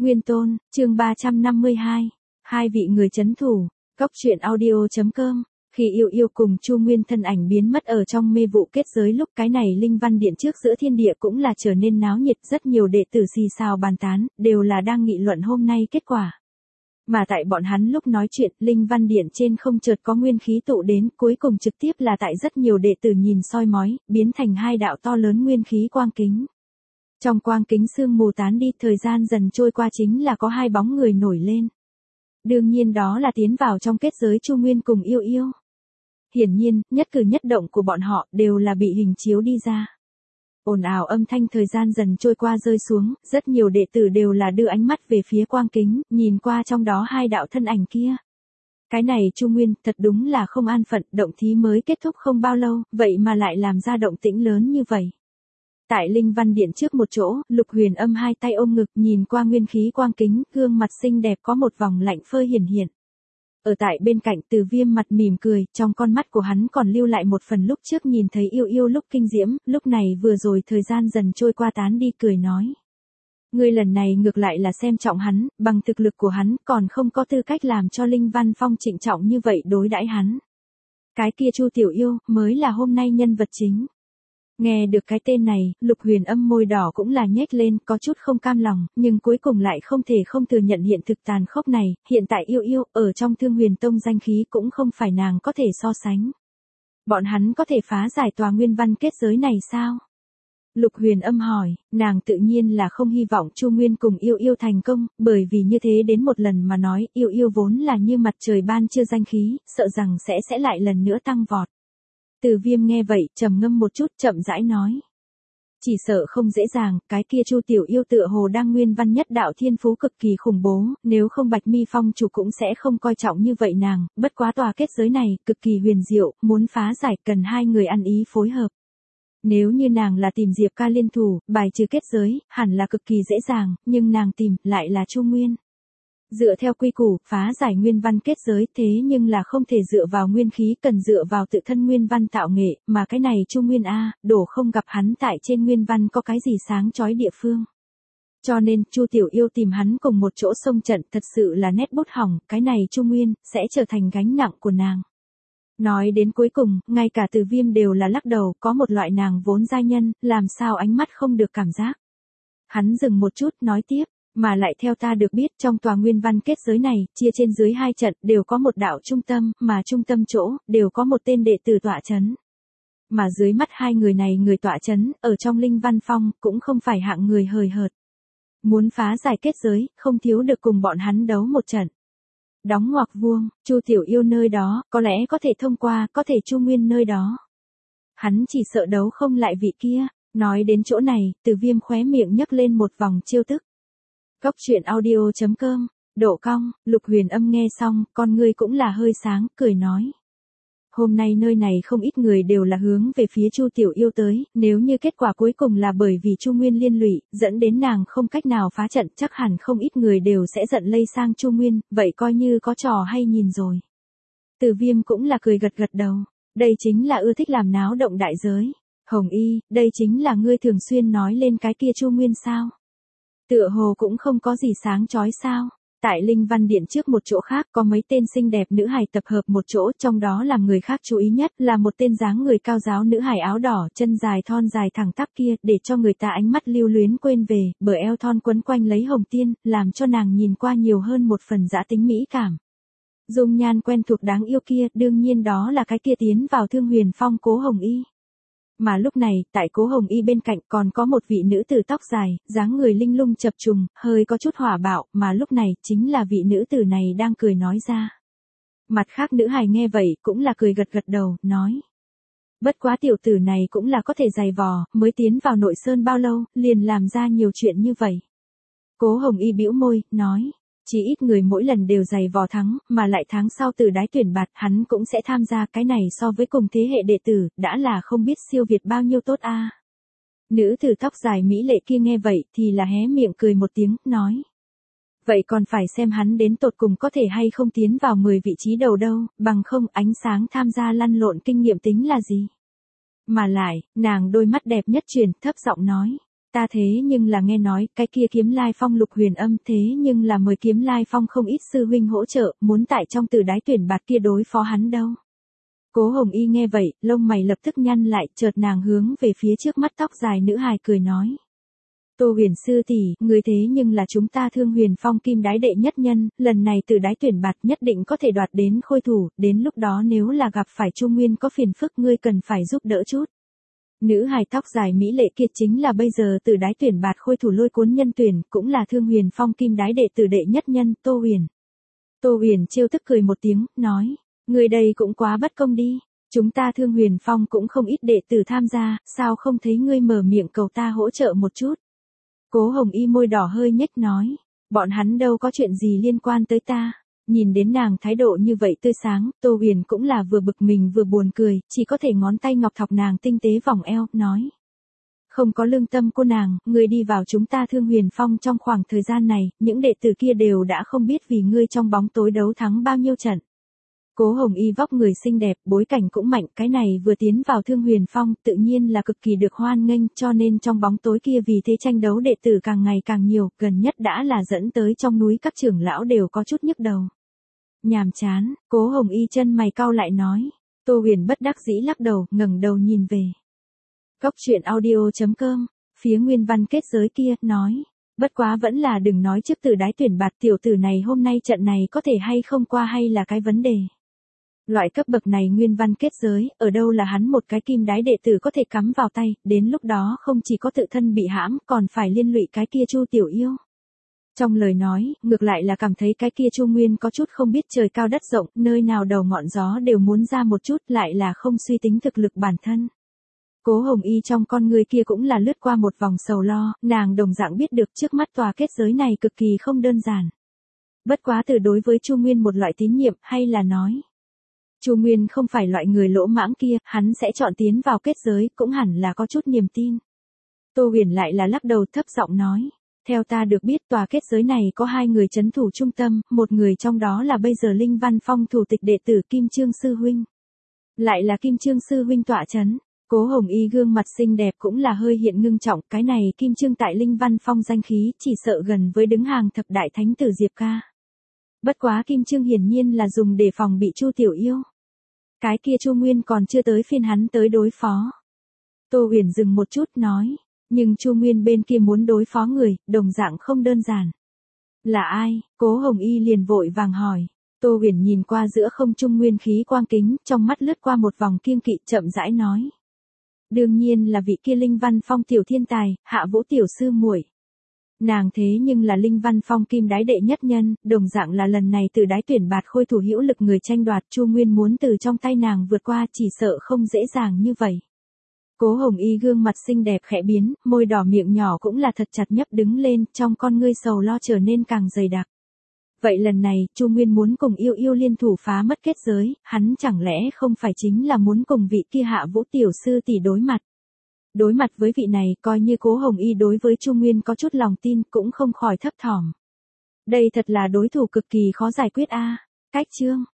Nguyên Tôn, chương 352. Hai vị người chấn thủ. Cóc truyện audio.com. Khi Yêu Yêu cùng Chu Nguyên thân ảnh biến mất ở trong mê vụ kết giới lúc cái này linh văn điện trước giữa thiên địa cũng là trở nên náo nhiệt, rất nhiều đệ tử xì xào bàn tán, đều là đang nghị luận hôm nay kết quả. Mà tại bọn hắn lúc nói chuyện, linh văn điện trên không chợt có nguyên khí tụ đến, cuối cùng trực tiếp là tại rất nhiều đệ tử nhìn soi mói, biến thành hai đạo to lớn nguyên khí quang kính. Trong quang kính sương mù tán đi, thời gian dần trôi qua chính là có hai bóng người nổi lên. Đương nhiên đó là tiến vào trong kết giới Chu Nguyên cùng Yêu Yêu. Hiển nhiên, nhất cử nhất động của bọn họ đều là bị hình chiếu đi ra. Ồn ào âm thanh thời gian dần trôi qua rơi xuống, rất nhiều đệ tử đều là đưa ánh mắt về phía quang kính, nhìn qua trong đó hai đạo thân ảnh kia. Cái này Chu Nguyên thật đúng là không an phận, động thí mới kết thúc không bao lâu, vậy mà lại làm ra động tĩnh lớn như vậy. Tại linh văn điện trước một chỗ, Lục Huyền Âm hai tay ôm ngực nhìn qua nguyên khí quang kính, gương mặt xinh đẹp có một vòng lạnh phơi hiển hiện. Ở tại bên cạnh Từ Viêm mặt mỉm cười, trong con mắt của hắn còn lưu lại một phần lúc trước nhìn thấy Yêu Yêu lúc kinh diễm, lúc này vừa rồi thời gian dần trôi qua tán đi cười nói. Ngươi lần này ngược lại là xem trọng hắn, bằng thực lực của hắn còn không có tư cách làm cho Linh Văn Phong trịnh trọng như vậy đối đãi hắn. Cái kia Chu Tiểu Yêu mới là hôm nay nhân vật chính. Nghe được cái tên này, Lục Huyền Âm môi đỏ cũng là nhếch lên, có chút không cam lòng, nhưng cuối cùng lại không thể không thừa nhận hiện thực tàn khốc này, hiện tại Yêu Yêu, ở trong Thương Huyền Tông danh khí cũng không phải nàng có thể so sánh. Bọn hắn có thể phá giải tòa nguyên văn kết giới này sao? Lục Huyền Âm hỏi, nàng tự nhiên là không hy vọng Chu Nguyên cùng Yêu Yêu thành công, bởi vì như thế đến một lần mà nói, Yêu Yêu vốn là như mặt trời ban trưa danh khí, sợ rằng sẽ lại lần nữa tăng vọt. Từ Viêm nghe vậy, trầm ngâm một chút, chậm rãi nói. Chỉ sợ không dễ dàng, cái kia Chu Tiểu Yêu tựa hồ đang nguyên văn nhất đạo thiên phú cực kỳ khủng bố, nếu không Bạch Mi Phong chủ cũng sẽ không coi trọng như vậy nàng, bất quá tòa kết giới này, cực kỳ huyền diệu, muốn phá giải cần hai người ăn ý phối hợp. Nếu như nàng là tìm Diệp Ca liên thủ, bài trừ kết giới, hẳn là cực kỳ dễ dàng, nhưng nàng tìm, lại là Chu Nguyên. Dựa theo quy củ, phá giải nguyên văn kết giới thế nhưng là không thể dựa vào nguyên khí, cần dựa vào tự thân nguyên văn tạo nghệ, mà cái này Chu Nguyên A, đổ không gặp hắn tại trên nguyên văn có cái gì sáng chói địa phương. Cho nên, Chu Tiểu Yêu tìm hắn cùng một chỗ xông trận thật sự là nét bút hỏng, cái này Chu Nguyên, sẽ trở thành gánh nặng của nàng. Nói đến cuối cùng, ngay cả Từ Viêm đều là lắc đầu, có một loại nàng vốn giai nhân, làm sao ánh mắt không được cảm giác. Hắn dừng một chút, nói tiếp. Mà lại theo ta được biết trong tòa nguyên văn kết giới này, chia trên dưới hai trận, đều có một đạo trung tâm, mà trung tâm chỗ, đều có một tên đệ tử tọa chấn. Mà dưới mắt hai người này người tọa chấn, ở trong Linh Văn Phong, cũng không phải hạng người hời hợt. Muốn phá giải kết giới, không thiếu được cùng bọn hắn đấu một trận. Đóng ngoặc vuông, Chu Tiểu Yêu nơi đó, có lẽ có thể thông qua, có thể Chu Nguyên nơi đó. Hắn chỉ sợ đấu không lại vị kia. Nói đến chỗ này, Từ Viêm khóe miệng nhấc lên một vòng chiêu tức. Cóc truyện audio.com, độ cong, Lục Huyền Âm nghe xong, con ngươi cũng là hơi sáng, cười nói. Hôm nay nơi này không ít người đều là hướng về phía Chu Tiểu Yêu tới, nếu như kết quả cuối cùng là bởi vì Chu Nguyên liên lụy, dẫn đến nàng không cách nào phá trận, chắc hẳn không ít người đều sẽ giận lây sang Chu Nguyên, vậy coi như có trò hay nhìn rồi. Từ Viêm cũng là cười gật gật đầu, đây chính là ưa thích làm náo động đại giới. Hồng Y, đây chính là ngươi thường xuyên nói lên cái kia Chu Nguyên sao? Tựa hồ cũng không có gì sáng chói sao. Tại Linh Văn Điện trước một chỗ khác có mấy tên xinh đẹp nữ hài tập hợp một chỗ, trong đó làm người khác chú ý nhất là một tên dáng người cao ráo nữ hài áo đỏ, chân dài thon dài thẳng tắp kia, để cho người ta ánh mắt lưu luyến quên về, bờ eo thon quấn quanh lấy hồng tiên, làm cho nàng nhìn qua nhiều hơn một phần dã tính mỹ cảm. Dung nhan quen thuộc đáng yêu kia, đương nhiên đó là cái kia tiến vào Thương Huyền Phong Cố Hồng Y. Mà lúc này, tại Cố Hồng Y bên cạnh còn có một vị nữ tử tóc dài, dáng người linh lung chập trùng, hơi có chút hỏa bạo, mà lúc này, chính là vị nữ tử này đang cười nói ra. Mặt khác nữ hài nghe vậy, cũng là cười gật gật đầu, nói. Bất quá tiểu tử này cũng là có thể dày vò, mới tiến vào nội sơn bao lâu, liền làm ra nhiều chuyện như vậy. Cố Hồng Y bĩu môi, nói. Chỉ ít người mỗi lần đều giày vò thắng, mà lại tháng sau từ đái tuyển bạt, hắn cũng sẽ tham gia, cái này so với cùng thế hệ đệ tử, đã là không biết siêu việt bao nhiêu tốt a. Nữ tử tóc dài mỹ lệ kia nghe vậy thì là hé miệng cười một tiếng, nói. Vậy còn phải xem hắn đến tột cùng có thể hay không tiến vào 10 vị trí đầu đâu, bằng không ánh sáng tham gia lăn lộn kinh nghiệm tính là gì. Mà lại, nàng đôi mắt đẹp nhất chuyển, thấp giọng nói. Ta thế nhưng là nghe nói, cái kia Kiếm Lai Phong Lục Huyền Âm thế nhưng là mời Kiếm Lai Phong không ít sư huynh hỗ trợ, muốn tại trong Tử Đái tuyển bạt kia đối phó hắn đâu. Cố Hồng Y nghe vậy, lông mày lập tức nhăn lại, chợt nàng hướng về phía trước mắt tóc dài nữ hài cười nói. Tô Huyền sư tỷ, người thế nhưng là chúng ta Thương Huyền Phong Kim Đái đệ nhất nhân, lần này Tử Đái tuyển bạt nhất định có thể đoạt đến khôi thủ, đến lúc đó nếu là gặp phải Trung Nguyên có phiền phức ngươi cần phải giúp đỡ chút. Nữ hài tóc dài mỹ lệ kia chính là bây giờ Tử Đái tuyển bạt khôi thủ lôi cuốn nhân tuyển, cũng là Thương Huyền Phong Kim Đái đệ tử đệ nhất nhân, Tô Huyền. Tô Huyền trêu tức cười một tiếng, nói, người đây cũng quá bất công đi, chúng ta Thương Huyền Phong cũng không ít đệ tử tham gia, sao không thấy ngươi mở miệng cầu ta hỗ trợ một chút. Cố Hồng Y môi đỏ hơi nhếch nói, bọn hắn đâu có chuyện gì liên quan tới ta. Nhìn đến nàng thái độ như vậy tươi sáng, Tô Huyền cũng là vừa bực mình vừa buồn cười, chỉ có thể ngón tay ngọc thọc nàng tinh tế vòng eo, nói. Không có lương tâm cô nàng, ngươi đi vào chúng ta Thương Huyền Phong trong khoảng thời gian này, những đệ tử kia đều đã không biết vì ngươi trong bóng tối đấu thắng bao nhiêu trận. Cố Hồng Y vóc người xinh đẹp, bối cảnh cũng mạnh, cái này vừa tiến vào Thương Huyền Phong, tự nhiên là cực kỳ được hoan nghênh, cho nên trong bóng tối kia vì thế tranh đấu đệ tử càng ngày càng nhiều, gần nhất đã là dẫn tới trong núi các trưởng lão đều có chút nhức đầu. Nhàm chán, Cố Hồng Y chân mày cau lại nói. Tô Huyền bất đắc dĩ lắc đầu, ngẩng đầu nhìn về. Góc truyện audio.com, phía nguyên văn kết giới kia, nói. Bất quá vẫn là đừng nói trước Tử Đái tuyển bạt tiểu tử này hôm nay trận này có thể hay không qua hay là cái vấn đề. Loại cấp bậc này nguyên văn kết giới, ở đâu là hắn một cái Kim Đái đệ tử có thể cắm vào tay, đến lúc đó không chỉ có tự thân bị hãm, còn phải liên lụy cái kia Chu Tiểu Yêu. Trong lời nói, ngược lại là cảm thấy cái kia Chu Nguyên có chút không biết trời cao đất rộng, nơi nào đầu ngọn gió đều muốn ra một chút, lại là không suy tính thực lực bản thân. Cố Hồng Y trong con người kia cũng là lướt qua một vòng sầu lo, nàng đồng dạng biết được trước mắt tòa kết giới này cực kỳ không đơn giản. Bất quá từ đối với Chu Nguyên một loại tín nhiệm, hay là nói. Chu Nguyên không phải loại người lỗ mãng kia, hắn sẽ chọn tiến vào kết giới, cũng hẳn là có chút niềm tin. Tô Huyền lại là lắc đầu thấp giọng nói. Theo ta được biết tòa kết giới này có hai người trấn thủ trung tâm, một người trong đó là bây giờ Linh Văn Phong thủ tịch đệ tử Kim Trương Sư Huynh. Lại là Kim Trương Sư Huynh tọa trấn. Cố Hồng Y gương mặt xinh đẹp cũng là hơi hiện ngưng trọng, cái này Kim Trương tại Linh Văn Phong danh khí chỉ sợ gần với đứng hàng thập đại thánh tử Diệp Ca. Bất quá Kim Trương hiển nhiên là dùng để phòng bị Chu Tiểu Yêu. Cái kia Chu Nguyên còn chưa tới phiên hắn tới đối phó. Tô Huyền dừng một chút nói, nhưng Chu Nguyên bên kia muốn đối phó người, đồng dạng không đơn giản. Là ai? Cố Hồng Y liền vội vàng hỏi. Tô Huyền nhìn qua giữa không trung nguyên khí quang kính, trong mắt lướt qua một vòng kiêng kỵ, chậm rãi nói. Đương nhiên là vị kia Linh Văn Phong tiểu thiên tài, Hạ Vũ tiểu sư muội. Nàng thế nhưng là Linh Văn Phong Kim Đái đệ nhất nhân, đồng dạng là lần này Tử Đái tuyển bạt khôi thủ hữu lực người tranh đoạt, Chu Nguyên muốn từ trong tay nàng vượt qua chỉ sợ không dễ dàng như vậy. Cố Hồng Y gương mặt xinh đẹp khẽ biến, môi đỏ miệng nhỏ cũng là thật chặt nhấp đứng lên, trong con ngươi sầu lo trở nên càng dày đặc. Vậy lần này, Chu Nguyên muốn cùng Yêu Yêu liên thủ phá mất kết giới, hắn chẳng lẽ không phải chính là muốn cùng vị kia Hạ Vũ tiểu sư tỷ đối mặt. Đối mặt với vị này, coi như Cố Hồng Y đối với Chu Nguyên có chút lòng tin, cũng không khỏi thấp thỏm. Đây thật là đối thủ cực kỳ khó giải quyết a. Cách chương